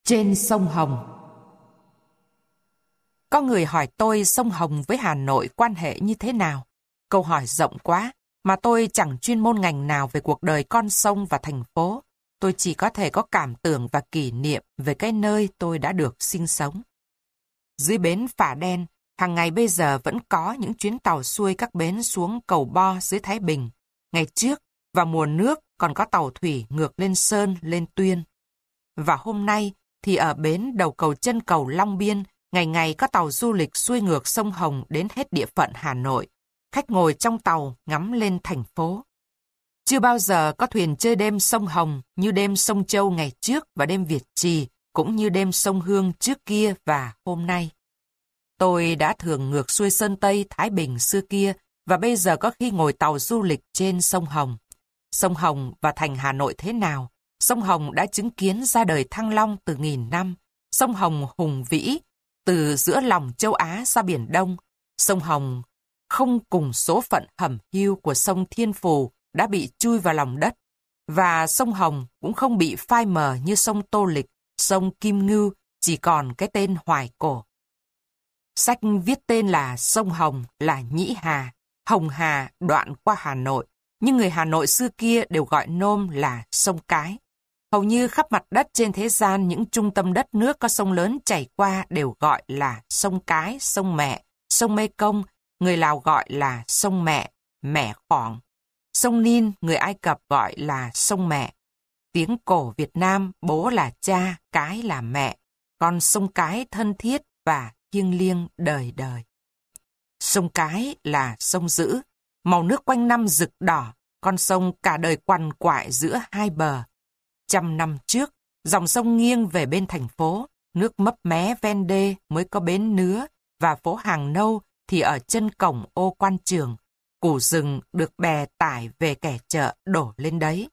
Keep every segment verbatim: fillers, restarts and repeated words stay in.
Trên sông Hồng. Có người hỏi tôi sông Hồng với Hà Nội quan hệ như thế nào? Câu hỏi rộng quá, mà tôi chẳng chuyên môn ngành nào về cuộc đời con sông và thành phố. Tôi chỉ có thể có cảm tưởng và kỷ niệm về cái nơi tôi đã được sinh sống. Dưới bến Phả Đen, hàng ngày bây giờ vẫn có những chuyến tàu xuôi các bến xuống Cầu Bo dưới Thái Bình. Ngày trước, vào mùa nước còn có tàu thủy ngược lên Sơn, lên Tuyên. Và hôm nay thì ở bến đầu cầu chân cầu Long Biên, ngày ngày có tàu du lịch xuôi ngược sông Hồng đến hết địa phận Hà Nội. Khách ngồi trong tàu ngắm lên thành phố. Chưa bao giờ có thuyền chơi đêm sông Hồng như đêm sông Châu ngày trước và đêm Việt Trì, cũng như đêm sông Hương trước kia và hôm nay. Tôi đã thường ngược xuôi Sơn Tây, Thái Bình xưa kia, và bây giờ có khi ngồi tàu du lịch trên sông Hồng. Sông Hồng và thành Hà Nội thế nào? Sông Hồng đã chứng kiến ra đời Thăng Long từ nghìn năm. Sông Hồng hùng vĩ, từ giữa lòng châu Á ra Biển Đông. Sông Hồng không cùng số phận hẩm hiu của sông Thiên Phù đã bị chui vào lòng đất. Và sông Hồng cũng không bị phai mờ như sông Tô Lịch, sông Kim Ngưu, chỉ còn cái tên hoài cổ. Sách viết tên là sông Hồng là Nhĩ Hà, Hồng Hà đoạn qua Hà Nội, nhưng người Hà Nội xưa kia đều gọi nôm là sông Cái. Hầu như khắp mặt đất trên thế gian, những trung tâm đất nước có sông lớn chảy qua đều gọi là sông Cái, sông Mẹ, sông Mê Công, người Lào gọi là sông Mẹ, Mẹ Khỏng. Sông Nin, người Ai Cập gọi là sông Mẹ. Tiếng cổ Việt Nam, bố là cha, cái là mẹ, còn sông Cái thân thiết và thiêng liêng đời đời. Sông Cái là sông dữ, màu nước quanh năm rực đỏ, con sông cả đời quằn quại giữa hai bờ. Trăm năm trước, dòng sông nghiêng về bên thành phố, nước mấp mé ven đê mới có bến Nứa, và phố Hàng Nâu thì ở chân cổng ô Quan Trường. Củ rừng được bè tải về kẻ chợ đổ lên đấy.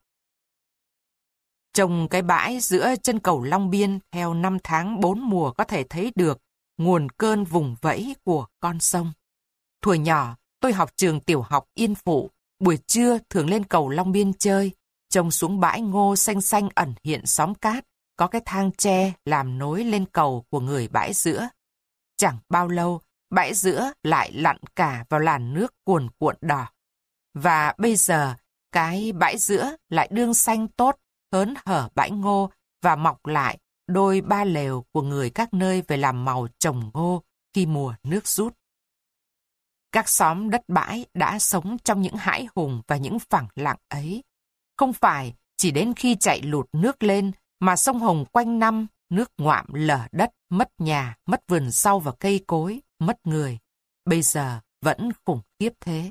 Trồng cái bãi giữa chân cầu Long Biên theo năm tháng bốn mùa có thể thấy được nguồn cơn vùng vẫy của con sông. Thuở nhỏ, tôi học trường tiểu học Yên Phụ, buổi trưa thường lên cầu Long Biên chơi, trông xuống bãi ngô xanh xanh ẩn hiện xóm cát, có cái thang tre làm nối lên cầu của người bãi giữa. Chẳng bao lâu, bãi giữa lại lặn cả vào làn nước cuồn cuộn đỏ. Và bây giờ, cái bãi giữa lại đương xanh tốt, hớn hở bãi ngô và mọc lại đôi ba lều của người các nơi về làm màu trồng ngô khi mùa nước rút. Các xóm đất bãi đã sống trong những hãi hùng và những phẳng lặng ấy. Không phải chỉ đến khi chạy lụt nước lên mà sông Hồng quanh năm nước ngoạm lở đất, mất nhà, mất vườn rau và cây cối, mất người. Bây giờ vẫn khủng khiếp thế.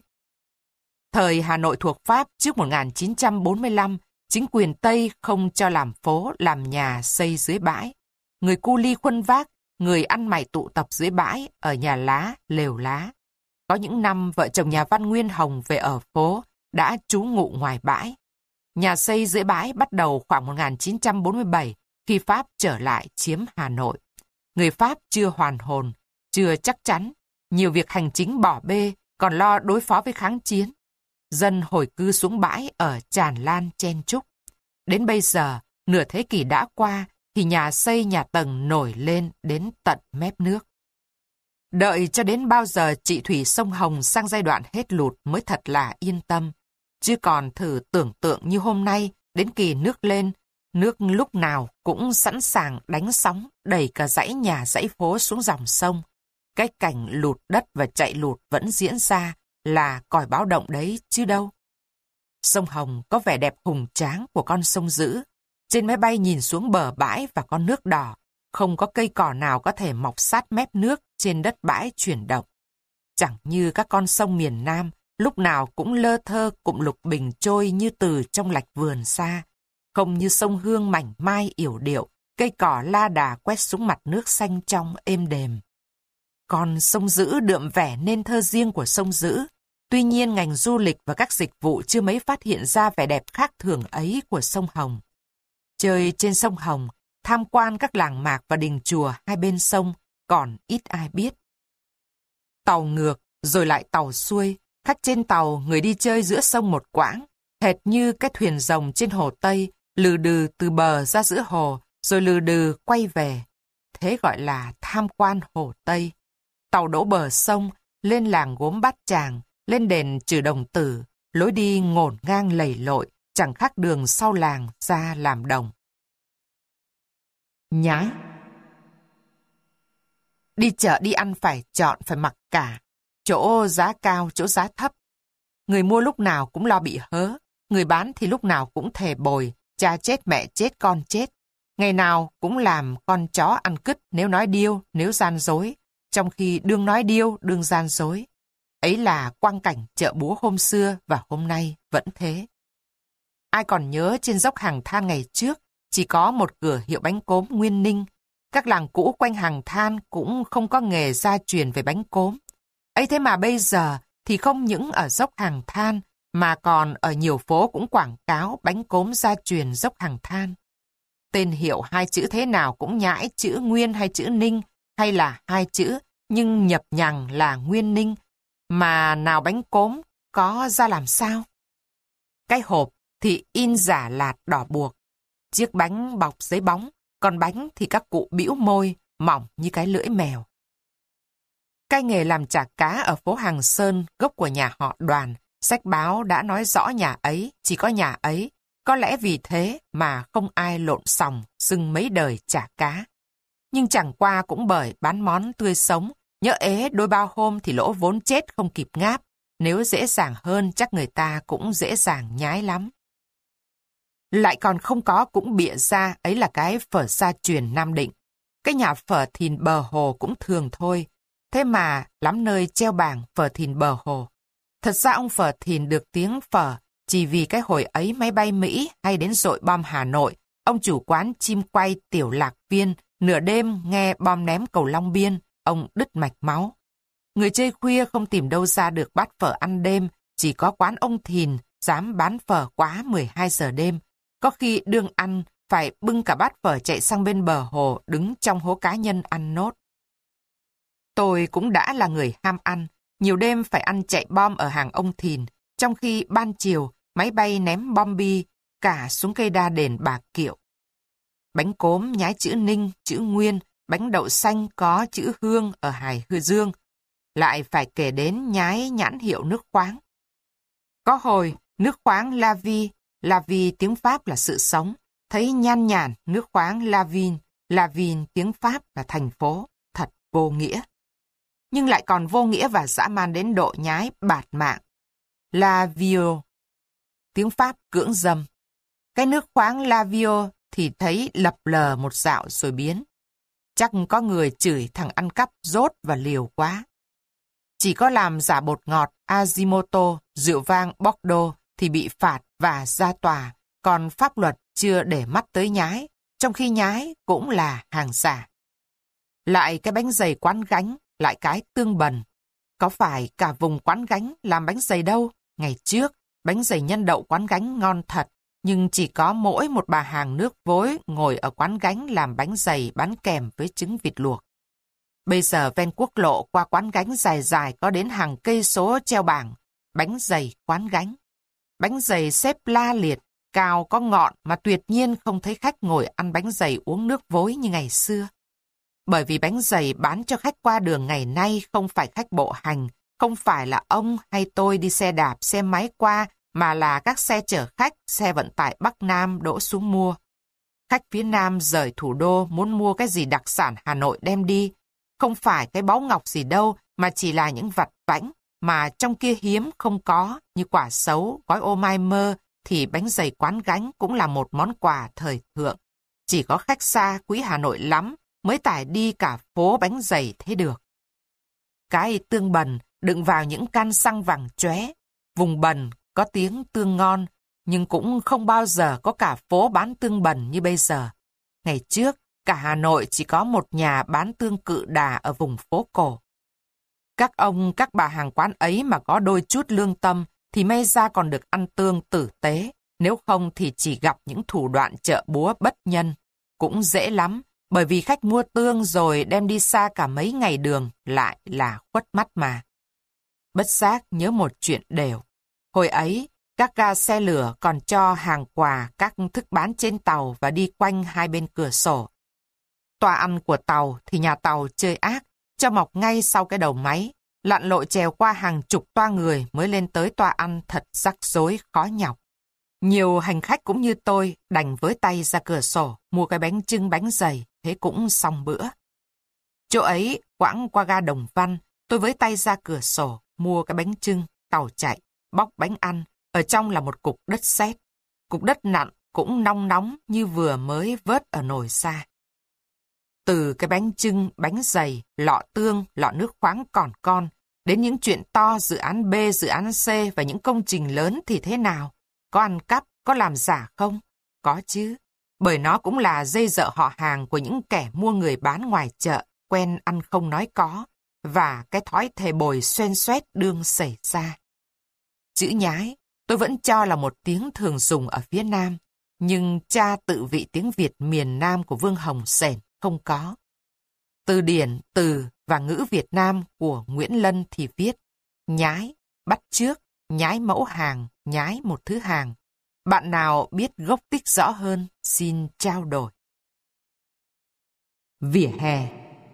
Thời Hà Nội thuộc Pháp trước một nghìn chín trăm bốn mươi lăm, chính quyền Tây không cho làm phố, làm nhà xây dưới bãi. Người cu li khuân vác, người ăn mày tụ tập dưới bãi, ở nhà lá, lều lá. Có những năm vợ chồng nhà văn Nguyên Hồng về ở phố, đã trú ngụ ngoài bãi. Nhà xây dưới bãi bắt đầu khoảng một nghìn chín trăm bốn mươi bảy, khi Pháp trở lại chiếm Hà Nội. Người Pháp chưa hoàn hồn, chưa chắc chắn, nhiều việc hành chính bỏ bê, còn lo đối phó với kháng chiến. Dân hồi cư xuống bãi ở tràn lan chen chúc. Đến bây giờ, nửa thế kỷ đã qua, thì nhà xây nhà tầng nổi lên đến tận mép nước. Đợi cho đến bao giờ trị thủy sông Hồng sang giai đoạn hết lụt mới thật là yên tâm. Chứ còn thử tưởng tượng như hôm nay, đến kỳ nước lên, nước lúc nào cũng sẵn sàng đánh sóng, đẩy cả dãy nhà dãy phố xuống dòng sông. Cái cảnh lụt đất và chạy lụt vẫn diễn ra là còi báo động đấy chứ đâu. Sông Hồng có vẻ đẹp hùng tráng của con sông dữ. Trên máy bay nhìn xuống bờ bãi và con nước đỏ, không có cây cỏ nào có thể mọc sát mép nước trên đất bãi chuyển động. Chẳng như các con sông miền Nam, lúc nào cũng lơ thơ cụm lục bình trôi như từ trong lạch vườn xa. Không như sông Hương mảnh mai yểu điệu, cây cỏ la đà quét xuống mặt nước xanh trong êm đềm. Còn sông Dữ đượm vẻ nên thơ riêng của sông Dữ. Tuy nhiên ngành du lịch và các dịch vụ chưa mấy phát hiện ra vẻ đẹp khác thường ấy của sông Hồng. Chơi trên sông Hồng, tham quan các làng mạc và đình chùa hai bên sông, còn ít ai biết. Tàu ngược, rồi lại tàu xuôi, khách trên tàu, người đi chơi giữa sông một quãng, hệt như cái thuyền rồng trên hồ Tây, lừ đừ từ bờ ra giữa hồ, rồi lừ đừ quay về. Thế gọi là tham quan Hồ Tây. Tàu đỗ bờ sông, lên làng Gốm Bát Tràng, lên đền Trừ Đồng Tử, lối đi ngổn ngang lầy lội, chẳng khác đường sau làng ra làm đồng. Nhái. Đi chợ đi ăn phải chọn, phải mặc cả. Chỗ giá cao, chỗ giá thấp. Người mua lúc nào cũng lo bị hớ. Người bán thì lúc nào cũng thề bồi. Cha chết, mẹ chết, con chết. Ngày nào cũng làm con chó ăn cứt nếu nói điêu, nếu gian dối. Trong khi đương nói điêu, đương gian dối. Ấy là quang cảnh chợ búa hôm xưa và hôm nay vẫn thế. Ai còn nhớ trên dốc Hàng Than ngày trước, chỉ có một cửa hiệu bánh cốm Nguyên Ninh. Các làng cũ quanh Hàng Than cũng không có nghề gia truyền về bánh cốm. Ấy thế mà bây giờ thì không những ở dốc Hàng Than, mà còn ở nhiều phố cũng quảng cáo bánh cốm gia truyền dốc Hàng Than. Tên hiệu hai chữ thế nào cũng nhãi, chữ Nguyên hay chữ Ninh, hay là hai chữ, nhưng nhập nhằng là Nguyên Ninh, mà nào bánh cốm có ra làm sao? Cái hộp thì in giả lạt đỏ buộc, chiếc bánh bọc giấy bóng, còn bánh thì các cụ bĩu môi, mỏng như cái lưỡi mèo. Cái nghề làm chả cá ở phố Hàng Sơn, gốc của nhà họ Đoàn, sách báo đã nói rõ nhà ấy, chỉ có nhà ấy. Có lẽ vì thế mà không ai lộn xòng xưng mấy đời chả cá. Nhưng chẳng qua cũng bởi bán món tươi sống, nhỡ ế đôi ba hôm thì lỗ vốn chết không kịp ngáp. Nếu dễ dàng hơn chắc người ta cũng dễ dàng nhái lắm. Lại còn không có cũng bịa ra, ấy là cái phở gia truyền Nam Định. Cái nhà phở Thìn Bờ Hồ cũng thường thôi. Thế mà lắm nơi treo bảng phở Thìn Bờ Hồ. Thật ra ông phở Thìn được tiếng phở chỉ vì cái hồi ấy máy bay Mỹ hay đến dội bom Hà Nội, ông chủ quán chim quay Tiểu Lạc Viên nửa đêm nghe bom ném cầu Long Biên, ông đứt mạch máu. Người chơi khuya không tìm đâu ra được bát phở ăn đêm, chỉ có quán ông Thìn dám bán phở quá mười hai giờ đêm. Có khi đương ăn phải bưng cả bát phở chạy sang bên bờ hồ đứng trong hố cá nhân ăn nốt. Tôi cũng đã là người ham ăn, nhiều đêm phải ăn chạy bom ở hàng ông Thìn, trong khi ban chiều máy bay ném bom bi cả xuống cây đa đền Bà Kiệu. Bánh cốm nhái chữ Ninh, chữ Nguyên, bánh đậu xanh có chữ Hương ở Hải Hư Dương, lại phải kể đến nhái nhãn hiệu nước khoáng. Có hồi, nước khoáng La Vie, La Vie tiếng Pháp là sự sống, thấy nhan nhản nước khoáng La Vin, La Vin tiếng Pháp là thành phố, thật vô nghĩa. Nhưng lại còn vô nghĩa và dã man đến độ nhái bạt mạng. La Vio, tiếng Pháp cưỡng dâm. Cái nước khoáng La Vio thì thấy lập lờ một dạo rồi biến. Chắc có người chửi thằng ăn cắp dốt và liều quá. Chỉ có làm giả bột ngọt Ajinomoto, rượu vang Bordeaux thì bị phạt và ra tòa, còn pháp luật chưa để mắt tới nhái, trong khi nhái cũng là hàng giả. Lại cái bánh dày Quán Gánh, lại cái tương bần. Có phải cả vùng Quán Gánh làm bánh dày đâu? Ngày trước, bánh dày nhân đậu Quán Gánh ngon thật, nhưng chỉ có mỗi một bà hàng nước vối ngồi ở Quán Gánh làm bánh dày bán kèm với trứng vịt luộc. Bây giờ ven quốc lộ qua Quán Gánh dài dài có đến hàng cây số treo bảng, bánh dày Quán Gánh. Bánh dày xếp la liệt, cao có ngọn mà tuyệt nhiên không thấy khách ngồi ăn bánh dày uống nước vối như ngày xưa. Bởi vì bánh dày bán cho khách qua đường ngày nay không phải khách bộ hành, không phải là ông hay tôi đi xe đạp, xe máy qua, mà là các xe chở khách, xe vận tải Bắc Nam đỗ xuống mua. Khách phía Nam rời thủ đô muốn mua cái gì đặc sản Hà Nội đem đi. Không phải cái báu ngọc gì đâu, mà chỉ là những vặt vãnh mà trong kia hiếm không có, như quả sấu, gói ô mai mơ, thì bánh dày Quán Gánh cũng là một món quà thời thượng. Chỉ có khách xa quý Hà Nội lắm mới tải đi cả phố bánh dày thế được. Cái tương bần đựng vào những can xăng vàng chóe, vùng bần có tiếng tương ngon, nhưng cũng không bao giờ có cả phố bán tương bần như bây giờ. Ngày trước, cả Hà Nội chỉ có một nhà bán tương Cự Đà ở vùng phố cổ. Các ông, các bà hàng quán ấy mà có đôi chút lương tâm thì may ra còn được ăn tương tử tế, nếu không thì chỉ gặp những thủ đoạn chợ búa bất nhân. Cũng dễ lắm, bởi vì khách mua tương rồi đem đi xa cả mấy ngày đường lại là khuất mắt mà. Bất giác nhớ một chuyện đều. Hồi ấy, Các ga xe lửa còn cho hàng quà, các thức bán trên tàu và đi quanh hai bên cửa sổ. Toa ăn của tàu thì nhà tàu chơi ác, cho mọc ngay sau cái đầu máy, lặn lội trèo qua hàng chục toa người mới lên tới toa ăn thật rắc rối khó nhọc. Nhiều hành khách cũng như tôi đành với tay ra cửa sổ, mua cái bánh chưng bánh dày, thế cũng xong bữa. Chỗ ấy, quãng qua ga Đồng Văn, tôi với tay ra cửa sổ, mua cái bánh chưng, tàu chạy, bóc bánh ăn, ở trong là một cục đất sét. Cục đất nặng cũng nong nóng như vừa mới vớt ở nồi xa. Từ cái bánh chưng, bánh dày, lọ tương, lọ nước khoáng còn con, đến những chuyện to, dự án B, dự án C và những công trình lớn thì thế nào? Có ăn cắp, có làm giả không? Có chứ, bởi nó cũng là dây dợ họ hàng của những kẻ mua người bán ngoài chợ, quen ăn không nói có, và cái thói thề bồi xoen xoét đương xảy ra. Chữ nhái, tôi vẫn cho là một tiếng thường dùng ở phía Nam, nhưng cha tự vị tiếng Việt miền Nam của Vương Hồng Sển không có. Từ điển, từ và ngữ Việt Nam của Nguyễn Lân thì viết nhái, bắt chước, nhái mẫu hàng, nhái một thứ hàng. Bạn nào biết gốc tích rõ hơn, xin trao đổi. Vỉa hè.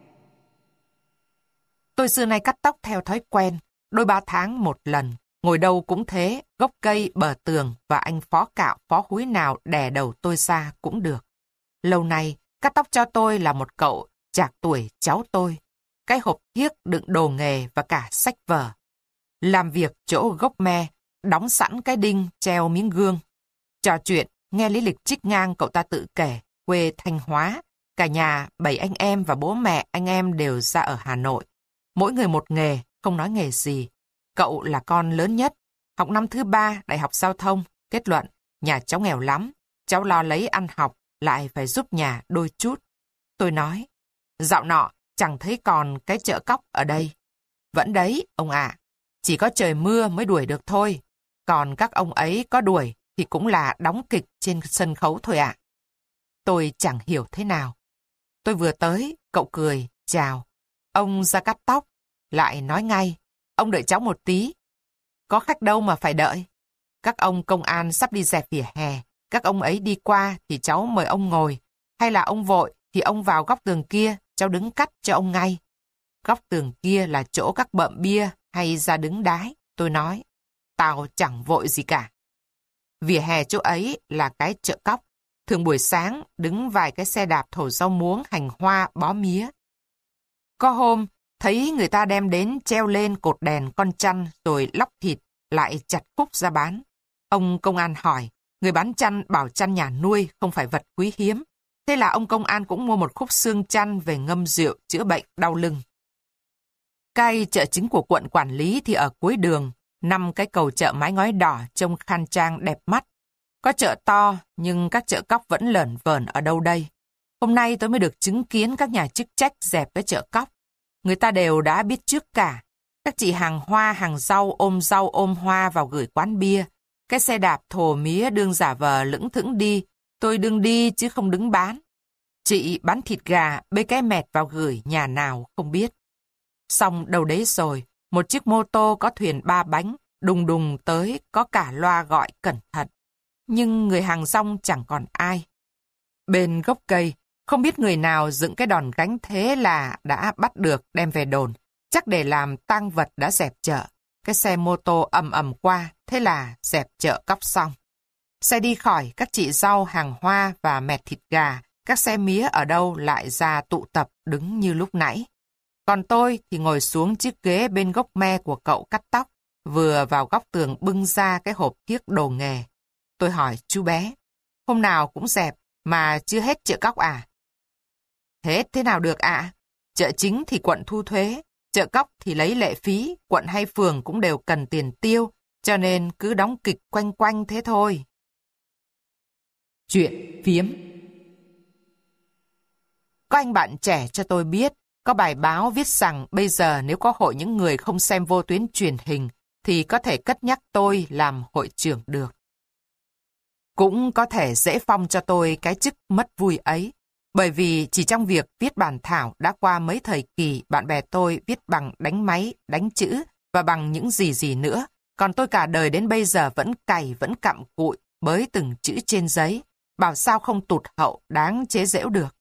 Tôi xưa nay cắt tóc theo thói quen, đôi ba tháng một lần, ngồi đâu cũng thế, gốc cây, bờ tường và anh phó cạo, phó húi nào đè đầu tôi ra cũng được. Lâu nay, cắt tóc cho tôi là một cậu trạc tuổi cháu tôi, cái hộp thiếc đựng đồ nghề và cả sách vở. Làm việc chỗ gốc me, đóng sẵn cái đinh treo miếng gương. Trò chuyện, nghe lý lịch trích ngang cậu ta tự kể, quê Thanh Hóa, cả nhà, bảy anh em và bố mẹ anh em đều ra ở Hà Nội. Mỗi người một nghề, không nói nghề gì. Cậu là con lớn nhất, học năm thứ ba Đại học Giao thông, kết luận, nhà cháu nghèo lắm, cháu lo lấy ăn học, lại phải giúp nhà đôi chút. Tôi nói, dạo nọ chẳng thấy còn cái chợ cóc ở đây. Vẫn đấy, ông ạ, chỉ có trời mưa mới đuổi được thôi. Còn các ông ấy có đuổi thì cũng là đóng kịch trên sân khấu thôi ạ. Tôi chẳng hiểu thế nào. Tôi vừa tới, cậu cười, chào. Ông ra cắt tóc, lại nói ngay, ông đợi cháu một tí. Có khách đâu mà phải đợi. Các ông công an sắp đi dẹp vỉa hè, các ông ấy đi qua thì cháu mời ông ngồi, hay là ông vội thì ông vào góc tường kia, cháu đứng cắt cho ông ngay. Góc tường kia là chỗ các bợm bia hay ra đứng đái, tôi nói. Tao chẳng vội gì cả. Vỉa hè chỗ ấy là cái chợ cóc, thường buổi sáng đứng vài cái xe đạp thổ rau muống, hành hoa, bó mía. Có hôm, thấy người ta đem đến treo lên cột đèn con chăn rồi lóc thịt, lại chặt khúc ra bán. Ông công an hỏi, người bán chăn bảo chăn nhà nuôi không phải vật quý hiếm. Thế là ông công an cũng mua một khúc xương chăn về ngâm rượu chữa bệnh đau lưng. Cái chợ chính của quận quản lý thì ở cuối đường, năm cái cầu chợ mái ngói đỏ trông khang trang đẹp mắt. Có chợ to nhưng các chợ cóc vẫn lởn vởn ở đâu đây. Hôm nay tôi mới được chứng kiến các nhà chức trách dẹp cái chợ cóc. Người ta đều đã biết trước cả. Các chị hàng hoa, hàng rau ôm rau ôm hoa vào gửi quán bia. Cái xe đạp thồ mía đương giả vờ lững thững đi. Tôi đương đi chứ không đứng bán. Chị bán thịt gà bê cái mẹt vào gửi nhà nào không biết. Xong đâu đấy rồi, một chiếc mô tô có thuyền ba bánh, đùng đùng tới, có cả loa gọi cẩn thận. Nhưng người hàng rong chẳng còn ai. Bên gốc cây, không biết người nào dựng cái đòn gánh thế là đã bắt được đem về đồn. Chắc để làm tang vật đã dẹp chợ. Cái xe mô tô ầm ầm qua, thế là dẹp chợ cóc xong. Xe đi khỏi, các chị rau, hàng hoa và mẹt thịt gà, các xe mía ở đâu lại ra tụ tập đứng như lúc nãy. Còn tôi thì ngồi xuống chiếc ghế bên gốc me của cậu cắt tóc, vừa vào góc tường bưng ra cái hộp thiếc đồ nghề. Tôi hỏi chú bé, hôm nào cũng dẹp mà chưa hết chợ cóc à? Hết thế nào được ạ? À? Chợ chính thì quận thu thuế, chợ cóc thì lấy lệ phí, quận hay phường cũng đều cần tiền tiêu, cho nên cứ đóng kịch quanh quanh thế thôi. Chuyện phiếm. Có anh bạn trẻ cho tôi biết, có bài báo viết rằng bây giờ nếu có hội những người không xem vô tuyến truyền hình thì có thể cất nhắc tôi làm hội trưởng được. Cũng có thể dễ phong cho tôi cái chức mất vui ấy, bởi vì chỉ trong việc viết bản thảo đã qua mấy thời kỳ bạn bè tôi viết bằng đánh máy, đánh chữ và bằng những gì gì nữa, Còn tôi cả đời đến bây giờ vẫn cày, vẫn cặm cụi, bới từng chữ trên giấy, bảo sao không tụt hậu, đáng chế giễu được.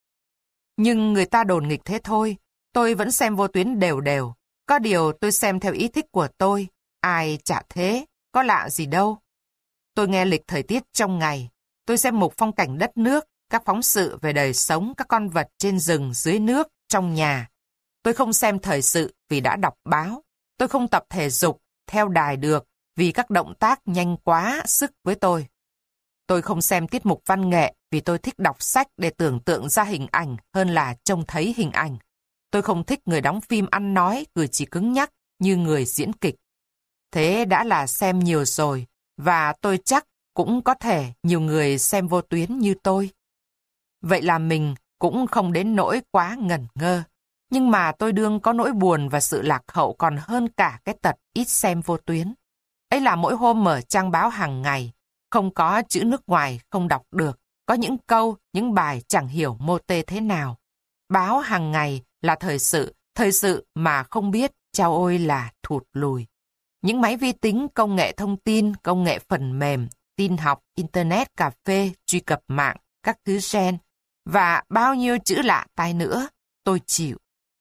Nhưng người ta đồn nghịch thế thôi, tôi vẫn xem vô tuyến đều đều. Có điều tôi xem theo ý thích của tôi, ai chả thế, có lạ gì đâu. Tôi nghe lịch thời tiết trong ngày, tôi xem mục phong cảnh đất nước, các phóng sự về đời sống các con vật trên rừng, dưới nước, trong nhà. Tôi không xem thời sự vì đã đọc báo. Tôi không tập thể dục, theo đài được vì các động tác nhanh quá sức với tôi. Tôi không xem tiết mục văn nghệ vì tôi thích đọc sách để tưởng tượng ra hình ảnh hơn là trông thấy hình ảnh. Tôi không thích người đóng phim ăn nói, cử chỉ cứng nhắc như người diễn kịch. Thế đã là xem nhiều rồi, và tôi chắc cũng có thể nhiều người xem vô tuyến như tôi. Vậy là mình cũng không đến nỗi quá ngẩn ngơ. Nhưng mà tôi đương có nỗi buồn và sự lạc hậu còn hơn cả cái tật ít xem vô tuyến. Ấy là mỗi hôm mở trang báo hàng ngày, không có chữ nước ngoài không đọc được, có những câu, những bài chẳng hiểu mô tê thế nào. Báo hàng ngày là thời sự, thời sự mà không biết, chao ôi là thụt lùi. Những máy vi tính, công nghệ thông tin, công nghệ phần mềm, tin học, internet, cà phê, truy cập mạng, các thứ gen, và bao nhiêu chữ lạ tai nữa, tôi chịu.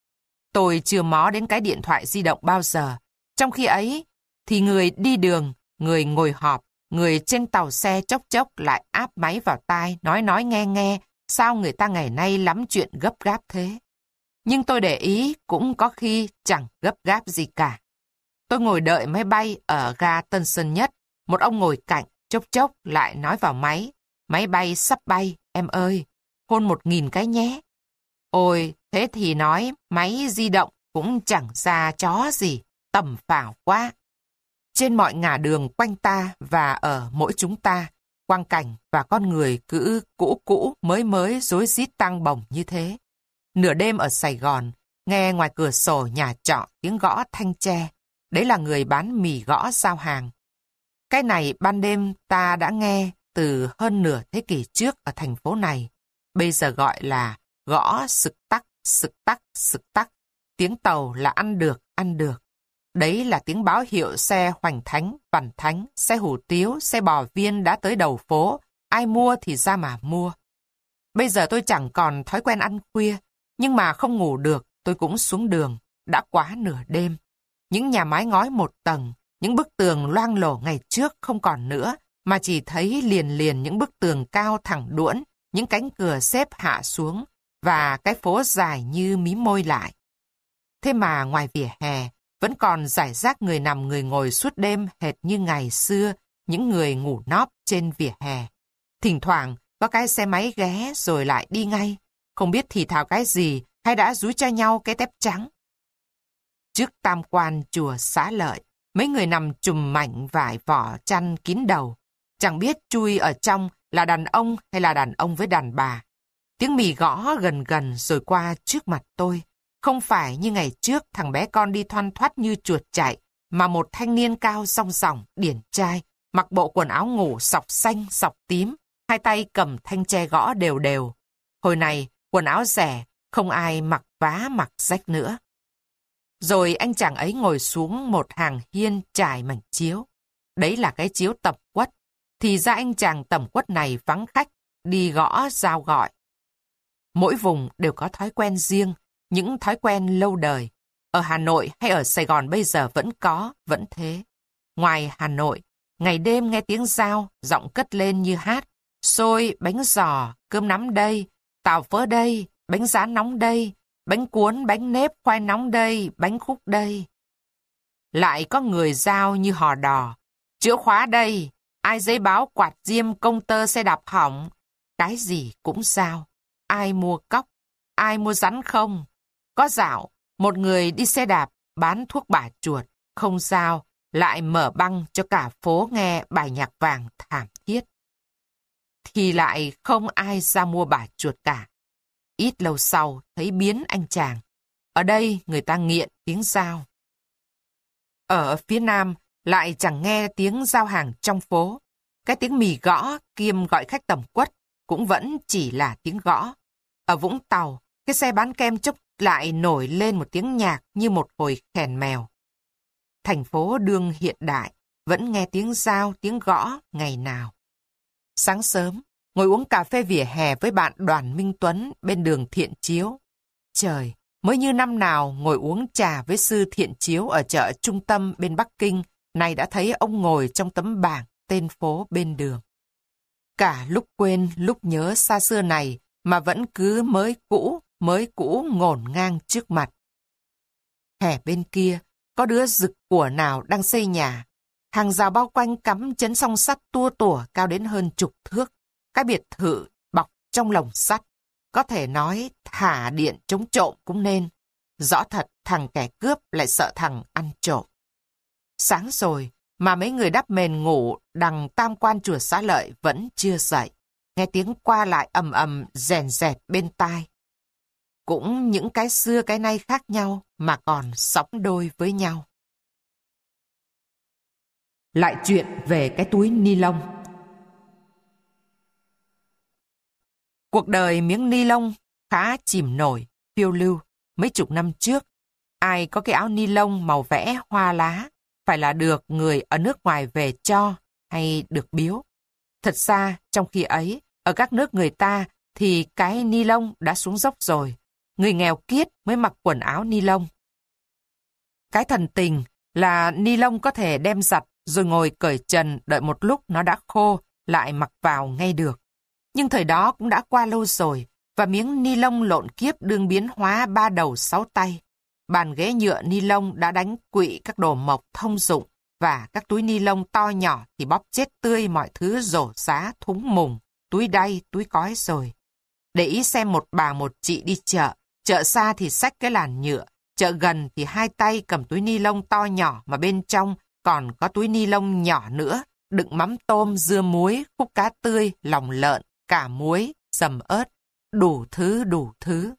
Tôi chưa mó đến cái điện thoại di động bao giờ. Trong khi ấy, thì người đi đường, người ngồi họp, người trên tàu xe chốc chốc lại áp máy vào tai, nói nói nghe nghe, sao người ta ngày nay lắm chuyện gấp gáp thế. Nhưng tôi để ý cũng có khi chẳng gấp gáp gì cả. Tôi ngồi đợi máy bay ở ga Tân Sơn Nhất, một ông ngồi cạnh, chốc chốc lại nói vào máy, máy bay sắp bay, em ơi, hôn một nghìn cái nhé. Ôi, thế thì nói máy di động cũng chẳng ra chó gì, tầm phào quá. Trên mọi ngả đường quanh ta và ở mỗi chúng ta, quang cảnh và con người cứ cũ cũ mới mới rối rít tăng bổng như thế. Nửa đêm ở Sài Gòn, nghe ngoài cửa sổ nhà trọ tiếng gõ thanh tre, đấy là người bán mì gõ giao hàng. Cái này ban đêm ta đã nghe từ hơn nửa thế kỷ trước ở thành phố này, bây giờ gọi là gõ sực tắc, sực tắc, sực tắc. Tiếng tàu là ăn được, ăn được. Đấy là tiếng báo hiệu xe Hoành Thánh, Vằn Thánh, xe hủ tiếu, xe bò viên đã tới đầu phố. Ai mua thì ra mà mua. Bây giờ tôi chẳng còn thói quen ăn khuya, nhưng mà không ngủ được, tôi cũng xuống đường. Đã quá nửa đêm. Những nhà mái ngói một tầng, những bức tường loang lổ ngày trước không còn nữa, mà chỉ thấy liền liền những bức tường cao thẳng đuỗn, những cánh cửa xếp hạ xuống, và cái phố dài như mí môi lại. Thế mà ngoài vỉa hè, vẫn còn rải rác người nằm người ngồi suốt đêm hệt như ngày xưa, những người ngủ nóp trên vỉa hè. Thỉnh thoảng có cái xe máy ghé rồi lại đi ngay, không biết thì thào cái gì hay đã dúi cho nhau cái tép trắng. Trước tam quan chùa Xá Lợi, mấy người nằm trùm mảnh vải vỏ chăn kín đầu, chẳng biết chui ở trong là đàn ông hay là đàn ông với đàn bà. Tiếng mì gõ gần gần rồi qua trước mặt tôi. Không phải như ngày trước thằng bé con đi thoăn thoắt như chuột chạy, mà một thanh niên cao song sòng, điển trai, mặc bộ quần áo ngủ sọc xanh, sọc tím, hai tay cầm thanh tre gõ đều đều. Hồi này, quần áo rẻ, không ai mặc vá mặc rách nữa. Rồi anh chàng ấy ngồi xuống một hàng hiên trải mảnh chiếu. Đấy là cái chiếu tẩm quất. Thì ra anh chàng tẩm quất này vắng khách, đi gõ giao gọi. Mỗi vùng đều có thói quen riêng, những thói quen lâu đời. Ở Hà Nội hay ở Sài Gòn bây giờ vẫn có, vẫn thế. Ngoài Hà Nội, ngày đêm nghe tiếng dao, giọng cất lên như hát. Xôi, bánh giò, cơm nắm đây, tàu phớ đây, bánh rán nóng đây, bánh cuốn, bánh nếp, khoai nóng đây, bánh khúc đây. Lại có người giao như hò đò. Chữa khóa đây, ai giấy báo quạt diêm công tơ xe đạp hỏng. Cái gì cũng giao. Ai mua cóc, ai mua rắn không. Có dạo, một người đi xe đạp bán thuốc bả chuột, không giao, lại mở băng cho cả phố nghe bài nhạc vàng thảm thiết. Thì lại không ai ra mua bả chuột cả. Ít lâu sau thấy biến anh chàng. Ở đây người ta nghiện tiếng giao. Ở phía Nam lại chẳng nghe tiếng giao hàng trong phố. Cái tiếng mì gõ kiêm gọi khách tẩm quất cũng vẫn chỉ là tiếng gõ. Ở Vũng Tàu, cái xe bán kem chốc lại nổi lên một tiếng nhạc như một hồi khèn mèo. thành phố đương hiện đại, vẫn nghe tiếng dao, tiếng gõ ngày nào. Sáng sớm, ngồi uống cà phê vỉa hè với bạn Đoàn Minh Tuấn bên đường Thiện Chiếu. Trời, mới như năm nào ngồi uống trà với sư Thiện Chiếu ở chợ trung tâm bên Bắc Kinh, nay đã thấy ông ngồi trong tấm bảng tên phố bên đường. Cả lúc quên, lúc nhớ xa xưa này mà vẫn cứ mới cũ, mới cũ ngổn ngang trước mặt. Hè bên kia, có đứa rực của nào đang xây nhà. Hàng rào bao quanh cắm chấn song sắt tua tủa cao đến hơn chục thước. Cái biệt thự bọc trong lồng sắt. Có thể nói thả điện chống trộm cũng nên. Rõ thật thằng kẻ cướp lại sợ thằng ăn trộm. Sáng rồi mà mấy người đắp mền ngủ đằng tam quan chùa Xá Lợi vẫn chưa dậy. Nghe tiếng qua lại ầm ầm rèn rẹt bên tai. Cũng những cái xưa cái nay khác nhau mà còn sóng đôi với nhau. Lại chuyện về cái túi ni lông. Cuộc đời miếng ni lông khá chìm nổi, phiêu lưu. Mấy chục năm trước, ai có cái áo ni lông màu vẽ hoa lá phải là được người ở nước ngoài về cho hay được biếu. Thật ra, trong khi ấy, ở các nước người ta thì cái ni lông đã xuống dốc rồi. Người nghèo kiết mới mặc quần áo ni lông. Cái thần tình là ni lông có thể đem giặt rồi ngồi cởi trần đợi một lúc nó đã khô lại mặc vào ngay được. Nhưng thời đó cũng đã qua lâu rồi và miếng ni lông lộn kiếp đương biến hóa ba đầu sáu tay. Bàn ghế nhựa ni lông đã đánh quỵ các đồ mộc thông dụng và các túi ni lông to nhỏ thì bóp chết tươi mọi thứ rổ giá, thúng mùng, túi đay, túi cói rồi. Để ý xem một bà một chị đi chợ, chợ xa thì xách cái làn nhựa, chợ gần thì hai tay cầm túi ni lông to nhỏ mà bên trong còn có túi ni lông nhỏ nữa, đựng mắm tôm, dưa muối, khúc cá tươi, lòng lợn, cả muối, dầm ớt, đủ thứ đủ thứ.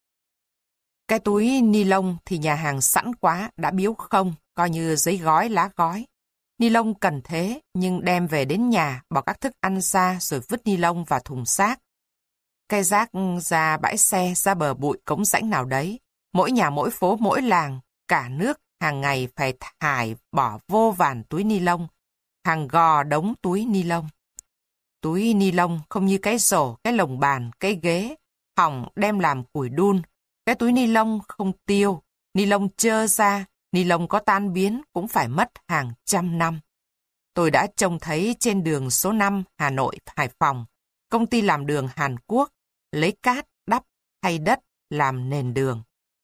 Cái túi ni lông thì nhà hàng sẵn quá, đã biếu không, coi như giấy gói lá gói. Ni lông cần thế, nhưng đem về đến nhà, bỏ các thức ăn ra rồi vứt ni lông vào thùng rác. Cây rác ra bãi xe, ra bờ bụi cống rãnh nào đấy. Mỗi nhà mỗi phố mỗi làng, cả nước hàng ngày phải thải bỏ vô vàn túi ni lông, hàng gò đống túi ni lông. Túi ni lông không như cái rổ, cái lồng bàn, cái ghế, hỏng đem làm củi đun. Cái túi ni lông không tiêu, ni lông trơ ra, ni lông có tan biến cũng phải mất hàng trăm năm. Tôi đã trông thấy trên đường số năm Hà Nội, Hải Phòng, công ty làm đường Hàn Quốc lấy cát đắp thay đất làm nền đường.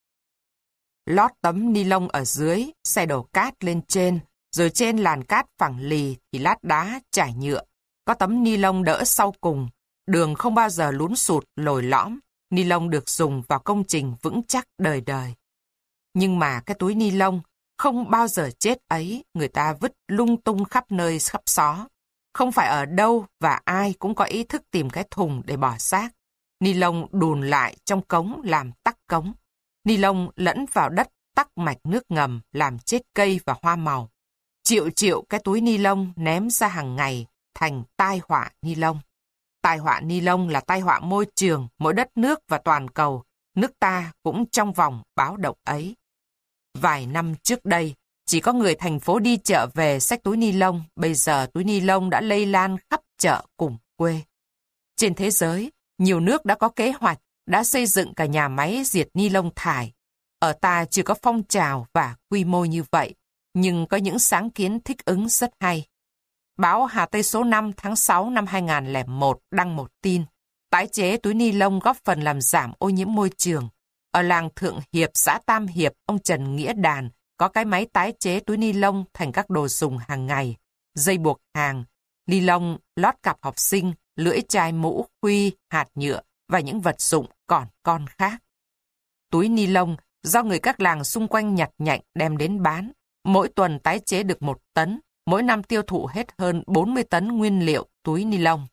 Lót tấm ni lông ở dưới, xe đổ cát lên trên, rồi trên làn cát phẳng lì thì lát đá trải nhựa. Có tấm ni lông đỡ sau cùng, đường không bao giờ lún sụt lồi lõm, ni lông được dùng vào công trình vững chắc đời đời. Nhưng mà cái túi ni lông không bao giờ chết ấy, người ta vứt lung tung khắp nơi khắp xó. Không phải ở đâu và ai cũng có ý thức tìm cái thùng để bỏ xác. Ni lông đùn lại trong cống làm tắc cống. Ni lông lẫn vào đất tắc mạch nước ngầm làm chết cây và hoa màu. Triệu triệu cái túi ni lông ném ra hàng ngày thành tai họa ni lông. Tai họa ni lông là tai họa môi trường, mỗi đất nước và toàn cầu. Nước ta cũng trong vòng báo động ấy. Vài năm trước đây, chỉ có người thành phố đi chợ về xách túi ni lông, bây giờ túi ni lông đã lây lan khắp chợ cùng quê. Trên thế giới, nhiều nước đã có kế hoạch, đã xây dựng cả nhà máy diệt ni lông thải. Ở ta chưa có phong trào và quy mô như vậy, nhưng có những sáng kiến thích ứng rất hay. Báo Hà Tây số năm tháng sáu năm hai nghìn không trăm lẻ một đăng một tin, tái chế túi ni lông góp phần làm giảm ô nhiễm môi trường. Ở làng Thượng Hiệp, xã Tam Hiệp, ông Trần Nghĩa Đàn có cái máy tái chế túi ni lông thành các đồ dùng hàng ngày, dây buộc hàng, ni lông, lót cặp học sinh, lưỡi chai mũ, khuy, hạt nhựa và những vật dụng còn con khác. Túi ni lông do người các làng xung quanh nhặt nhạnh đem đến bán, mỗi tuần tái chế được một tấn, mỗi năm tiêu thụ hết hơn bốn mươi tấn nguyên liệu túi ni lông.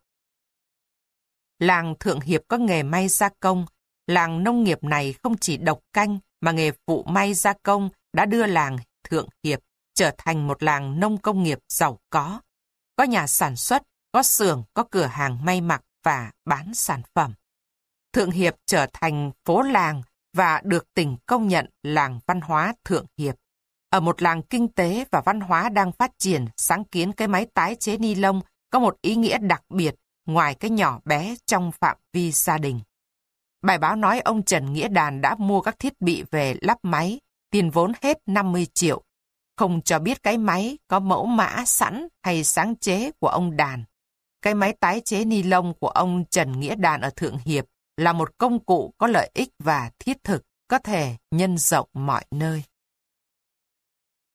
Làng Thượng Hiệp có nghề may gia công. Làng nông nghiệp này không chỉ độc canh mà nghề phụ may gia công đã đưa làng Thượng Hiệp trở thành một làng nông công nghiệp giàu có. Có nhà sản xuất, có xưởng, có cửa hàng may mặc và bán sản phẩm. Thượng Hiệp trở thành phố làng và được tỉnh công nhận làng văn hóa Thượng Hiệp. Ở một làng kinh tế và văn hóa đang phát triển, sáng kiến cái máy tái chế ni lông có một ý nghĩa đặc biệt ngoài cái nhỏ bé trong phạm vi gia đình. Bài báo nói ông Trần Nghĩa Đàn đã mua các thiết bị về lắp máy, tiền vốn hết năm mươi triệu. Không cho biết cái máy có mẫu mã sẵn hay sáng chế của ông Đàn. Cái máy tái chế ni lông của ông Trần Nghĩa Đàn ở Thượng Hiệp là một công cụ có lợi ích và thiết thực, có thể nhân rộng mọi nơi.